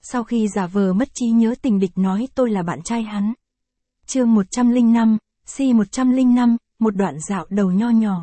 sau khi giả vờ mất trí nhớ tình địch nói tôi là bạn trai hắn. Chương 105, C105, một đoạn dạo đầu nho nhỏ.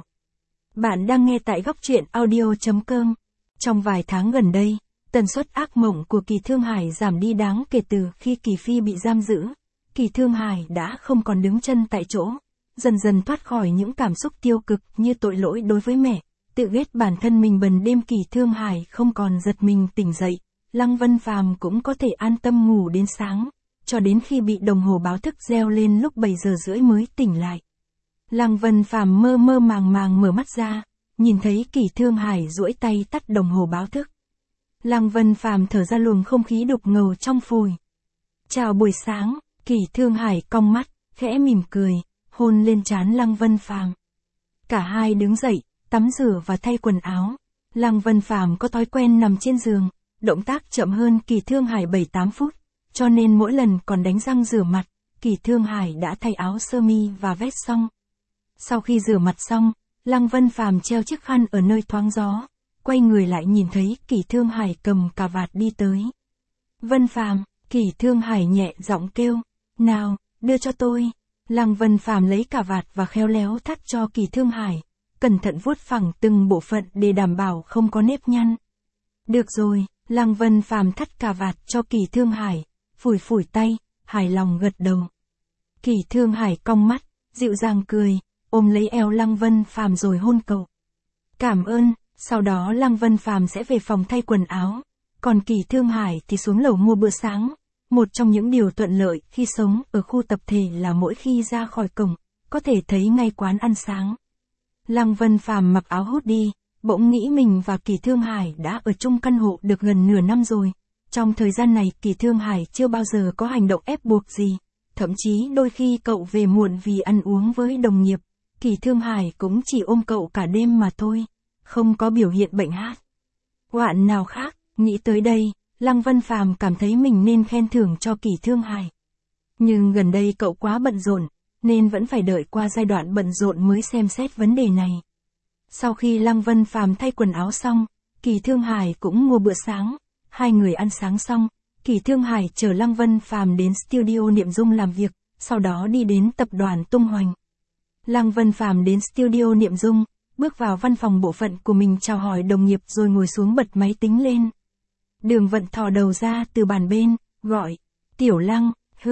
Bạn đang nghe tại góc truyện audio.com. Trong vài tháng gần đây, tần suất ác mộng của Kỳ Thương Hải giảm đi đáng kể từ khi Kỳ Phi bị giam giữ. Kỳ Thương Hải đã không còn đứng chân tại chỗ, dần dần thoát khỏi những cảm xúc tiêu cực như tội lỗi đối với mẹ, tự ghét bản thân mình bần đêm. Kỳ Thương Hải không còn giật mình tỉnh dậy, Lăng Vân Phàm cũng có thể an tâm ngủ đến sáng, cho đến khi bị đồng hồ báo thức reo lên lúc 7 giờ rưỡi mới tỉnh lại. Lăng Vân Phàm mơ mơ màng màng mở mắt ra, nhìn thấy Kỳ Thương Hải duỗi tay tắt đồng hồ báo thức. Lăng Vân Phàm thở ra luồng không khí đục ngầu trong phổi. Chào buổi sáng, Kỳ Thương Hải cong mắt, khẽ mỉm cười, hôn lên trán Lăng Vân Phàm. Cả hai đứng dậy, tắm rửa và thay quần áo. Lăng Vân Phàm có thói quen nằm trên giường, động tác chậm hơn Kỳ Thương Hải 7-8 phút, cho nên mỗi lần còn đánh răng rửa mặt, Kỳ Thương Hải đã thay áo sơ mi và vest xong. Sau khi rửa mặt xong, Lăng Vân Phàm treo chiếc khăn ở nơi thoáng gió, quay người lại nhìn thấy Kỳ Thương Hải cầm cà vạt đi tới. Vân Phàm, Kỳ Thương Hải nhẹ giọng kêu, nào, đưa cho tôi. Lăng Vân Phàm lấy cà vạt và khéo léo thắt cho Kỳ Thương Hải, cẩn thận vuốt phẳng từng bộ phận để đảm bảo không có nếp nhăn. Được rồi, Lăng Vân Phàm thắt cà vạt cho Kỳ Thương Hải, phủi phủi tay, hài lòng gật đầu. Kỳ Thương Hải cong mắt, dịu dàng cười, ôm lấy eo Lăng Vân Phàm rồi hôn cậu. Cảm ơn. Sau đó Lăng Vân Phàm sẽ về phòng thay quần áo, còn Kỳ Thương Hải thì xuống lầu mua bữa sáng. Một trong những điều thuận lợi khi sống ở khu tập thể là mỗi khi ra khỏi cổng, có thể thấy ngay quán ăn sáng. Lăng Vân Phàm mặc áo hoodie, bỗng nghĩ mình và Kỳ Thương Hải đã ở chung căn hộ được gần nửa năm rồi. Trong thời gian này Kỳ Thương Hải chưa bao giờ có hành động ép buộc gì, thậm chí đôi khi cậu về muộn vì ăn uống với đồng nghiệp, Kỳ Thương Hải cũng chỉ ôm cậu cả đêm mà thôi, không có biểu hiện bệnh hoạn nào khác. Nghĩ tới đây, Lăng Vân Phàm cảm thấy mình nên khen thưởng cho Kỳ Thương Hải. Nhưng gần đây cậu quá bận rộn, nên vẫn phải đợi qua giai đoạn bận rộn mới xem xét vấn đề này. Sau khi Lăng Vân Phàm thay quần áo xong, Kỳ Thương Hải cũng mua bữa sáng. Hai người ăn sáng xong, Kỳ Thương Hải chở Lăng Vân Phàm đến studio Niệm Dung làm việc, sau đó đi đến tập đoàn Tung Hoành. Lăng Vân Phàm đến studio Niệm Dung, bước vào văn phòng bộ phận của mình chào hỏi đồng nghiệp rồi ngồi xuống bật máy tính lên. Đường Vận thò đầu ra từ bàn bên, gọi, Tiểu Lăng,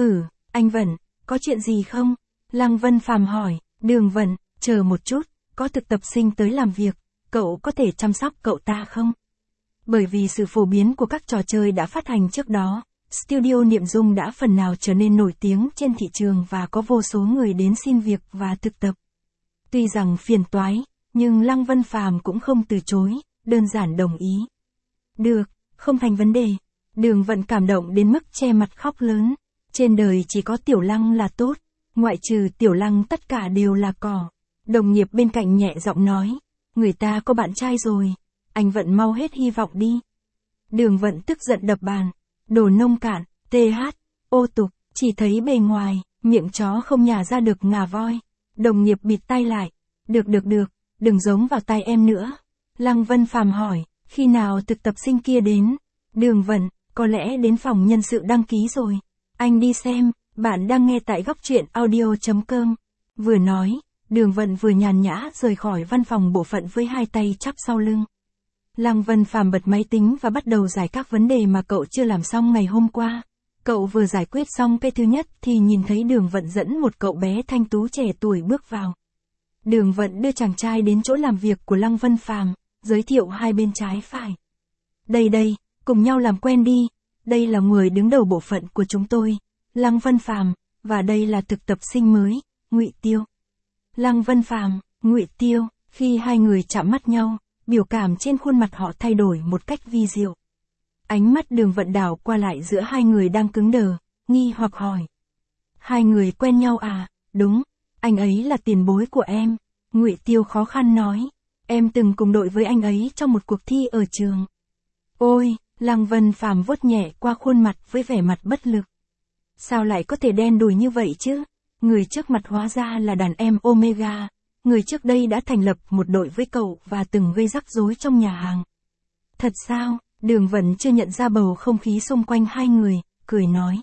anh Vận, có chuyện gì không? Lăng Vân Phàm hỏi, Đường Vận, chờ một chút, có thực tập sinh tới làm việc, cậu có thể chăm sóc cậu ta không? Bởi vì sự phổ biến của các trò chơi đã phát hành trước đó, studio Niệm Dung đã phần nào trở nên nổi tiếng trên thị trường và có vô số người đến xin việc và thực tập. Tuy rằng phiền toái, nhưng Lăng Vân Phàm cũng không từ chối, đơn giản đồng ý. Được, không thành vấn đề. Đường Vận cảm động đến mức che mặt khóc lớn. Trên đời chỉ có Tiểu Lăng là tốt, ngoại trừ Tiểu Lăng tất cả đều là cỏ. Đồng nghiệp bên cạnh nhẹ giọng nói, người ta có bạn trai rồi, anh Vận mau hết hy vọng đi. Đường Vận tức giận đập bàn, đồ nông cạn, ô tục, chỉ thấy bề ngoài, miệng chó không nhả ra được ngà voi. Đồng nghiệp bịt tai lại, được, đừng giống vào tai em nữa. Lăng Vân Phàm hỏi, khi nào thực tập sinh kia đến? Đường Vận, có lẽ đến phòng nhân sự đăng ký rồi. Anh đi xem. Bạn đang nghe tại góc truyện audio.com. Vừa nói, Đường Vận vừa nhàn nhã rời khỏi văn phòng bộ phận với hai tay chắp sau lưng. Lăng Vân Phàm bật máy tính và bắt đầu giải các vấn đề mà cậu chưa làm xong ngày hôm qua. Cậu vừa giải quyết xong cái thứ nhất thì nhìn thấy Đường Vận dẫn một cậu bé thanh tú trẻ tuổi bước vào. Đường Vận đưa chàng trai đến chỗ làm việc của Lăng Vân Phàm, giới thiệu hai bên trái phải. Đây, cùng nhau làm quen đi, đây là người đứng đầu bộ phận của chúng tôi, Lăng Vân Phàm, và đây là thực tập sinh mới, Ngụy Tiêu. Lăng Vân Phàm, Ngụy Tiêu, khi hai người chạm mắt nhau, biểu cảm trên khuôn mặt họ thay đổi một cách vi diệu. Ánh mắt Đường Vận đảo qua lại giữa hai người đang cứng đờ, nghi hoặc hỏi. Hai người quen nhau à? Đúng, anh ấy là tiền bối của em. Ngụy Tiêu khó khăn nói, em từng cùng đội với anh ấy trong một cuộc thi ở trường. Ôi, Lăng Vân Phàm vuốt nhẹ qua khuôn mặt với vẻ mặt bất lực. Sao lại có thể đen đủi như vậy chứ? Người trước mặt hóa ra là đàn em Omega, người trước đây đã thành lập một đội với cậu và từng gây rắc rối trong nhà hàng. Thật sao? Đường Vận chưa nhận ra bầu không khí xung quanh hai người, cười nói.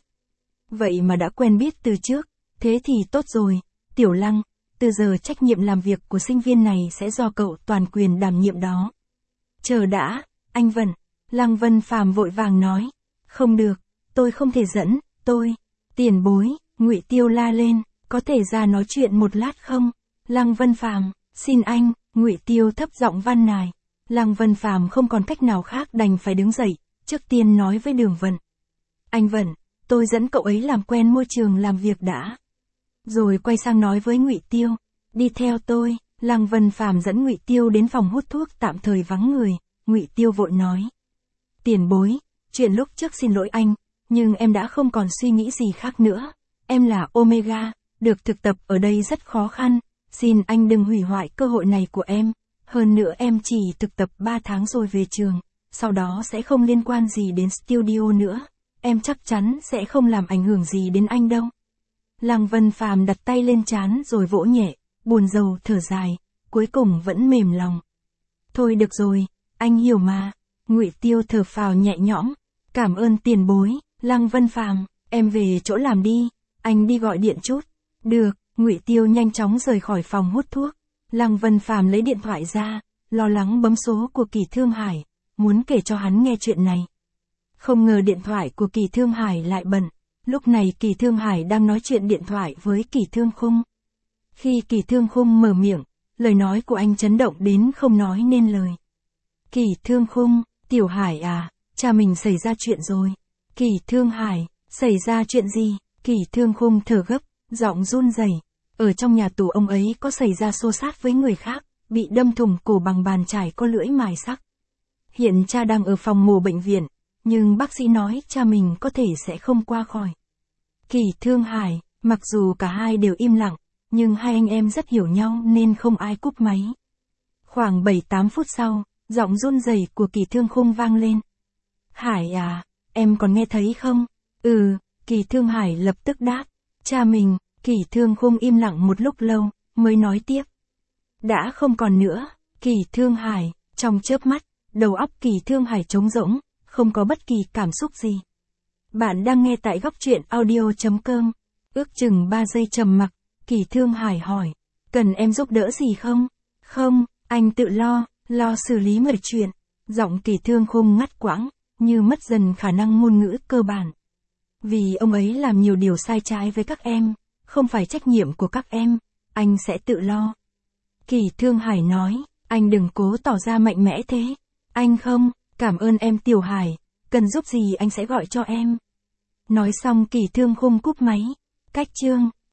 Vậy mà đã quen biết từ trước, thế thì tốt rồi, Tiểu Lăng, từ giờ trách nhiệm làm việc của sinh viên này sẽ do cậu toàn quyền đảm nhiệm đó. Chờ đã, anh Vận, Lăng Vân Phàm vội vàng nói. Không được, tôi không thể dẫn, tôi. Tiền bối, Ngụy Tiêu la lên, có thể ra nói chuyện một lát không? Lăng Vân Phàm, xin anh, Ngụy Tiêu thấp giọng van nài. Lăng Vân Phàm không còn cách nào khác đành phải đứng dậy, trước tiên nói với Đường Vận. Anh Vận, tôi dẫn cậu ấy làm quen môi trường làm việc đã. Rồi quay sang nói với Ngụy Tiêu, đi theo tôi. Lăng Vân Phàm dẫn Ngụy Tiêu đến phòng hút thuốc tạm thời vắng người, Ngụy Tiêu vội nói. Tiền bối, chuyện lúc trước xin lỗi anh, nhưng em đã không còn suy nghĩ gì khác nữa. Em là Omega, được thực tập ở đây rất khó khăn, xin anh đừng hủy hoại cơ hội này của em. Hơn nữa em chỉ thực tập 3 tháng rồi về trường, sau đó sẽ không liên quan gì đến studio nữa. Em chắc chắn sẽ không làm ảnh hưởng gì đến anh đâu. Lăng Vân Phàm đặt tay lên trán rồi vỗ nhẹ, buồn rầu thở dài, cuối cùng vẫn mềm lòng. Thôi được rồi, anh hiểu mà. Ngụy Tiêu thở phào nhẹ nhõm. Cảm ơn tiền bối. Lăng Vân Phàm, em về chỗ làm đi, anh đi gọi điện chút. Được, Ngụy Tiêu nhanh chóng rời khỏi phòng hút thuốc. Lăng Vân Phàm lấy điện thoại ra, lo lắng bấm số của Kỳ Thương Hải, muốn kể cho hắn nghe chuyện này. Không ngờ điện thoại của Kỳ Thương Hải lại bận. Lúc này Kỳ Thương Hải đang nói chuyện điện thoại với Kỳ Thương Khung. Khi Kỳ Thương Khung mở miệng, lời nói của anh chấn động đến không nói nên lời. Kỳ Thương Khung, Tiểu Hải à, cha mình xảy ra chuyện rồi. Kỳ Thương Hải, xảy ra chuyện gì? Kỳ Thương Khung thở gấp, giọng run rẩy. Ở trong nhà tù ông ấy có xảy ra xô xát với người khác, bị đâm thủng cổ bằng bàn chải có lưỡi mài sắc. Hiện cha đang ở phòng mổ bệnh viện, nhưng bác sĩ nói cha mình có thể sẽ không qua khỏi. Kỳ Thương Hải, mặc dù cả hai đều im lặng, nhưng hai anh em rất hiểu nhau nên không ai cúp máy. Khoảng 7-8 phút sau, giọng run rẩy của Kỳ Thương Khung vang lên. Hải à, em còn nghe thấy không? Ừ, Kỳ Thương Hải lập tức đáp. Cha mình. Kỳ Thương Khung im lặng một lúc lâu, mới nói tiếp. Đã không còn nữa. Kỳ Thương Hải, trong chớp mắt, đầu óc Kỳ Thương Hải trống rỗng, không có bất kỳ cảm xúc gì. Bạn đang nghe tại góc truyện audio.com. Ước chừng 3 giây trầm mặc, Kỳ Thương Hải hỏi. Cần em giúp đỡ gì không? Không, anh tự lo xử lý mọi chuyện. Giọng Kỳ Thương Khung ngắt quãng, như mất dần khả năng ngôn ngữ cơ bản. Vì ông ấy làm nhiều điều sai trái với các em, không phải trách nhiệm của các em, anh sẽ tự lo. Kỳ Thương Hải nói, anh đừng cố tỏ ra mạnh mẽ thế. Anh không, cảm ơn em Tiểu Hải, cần giúp gì anh sẽ gọi cho em. Nói xong Kỳ Thương Khung cúp máy. Cách chương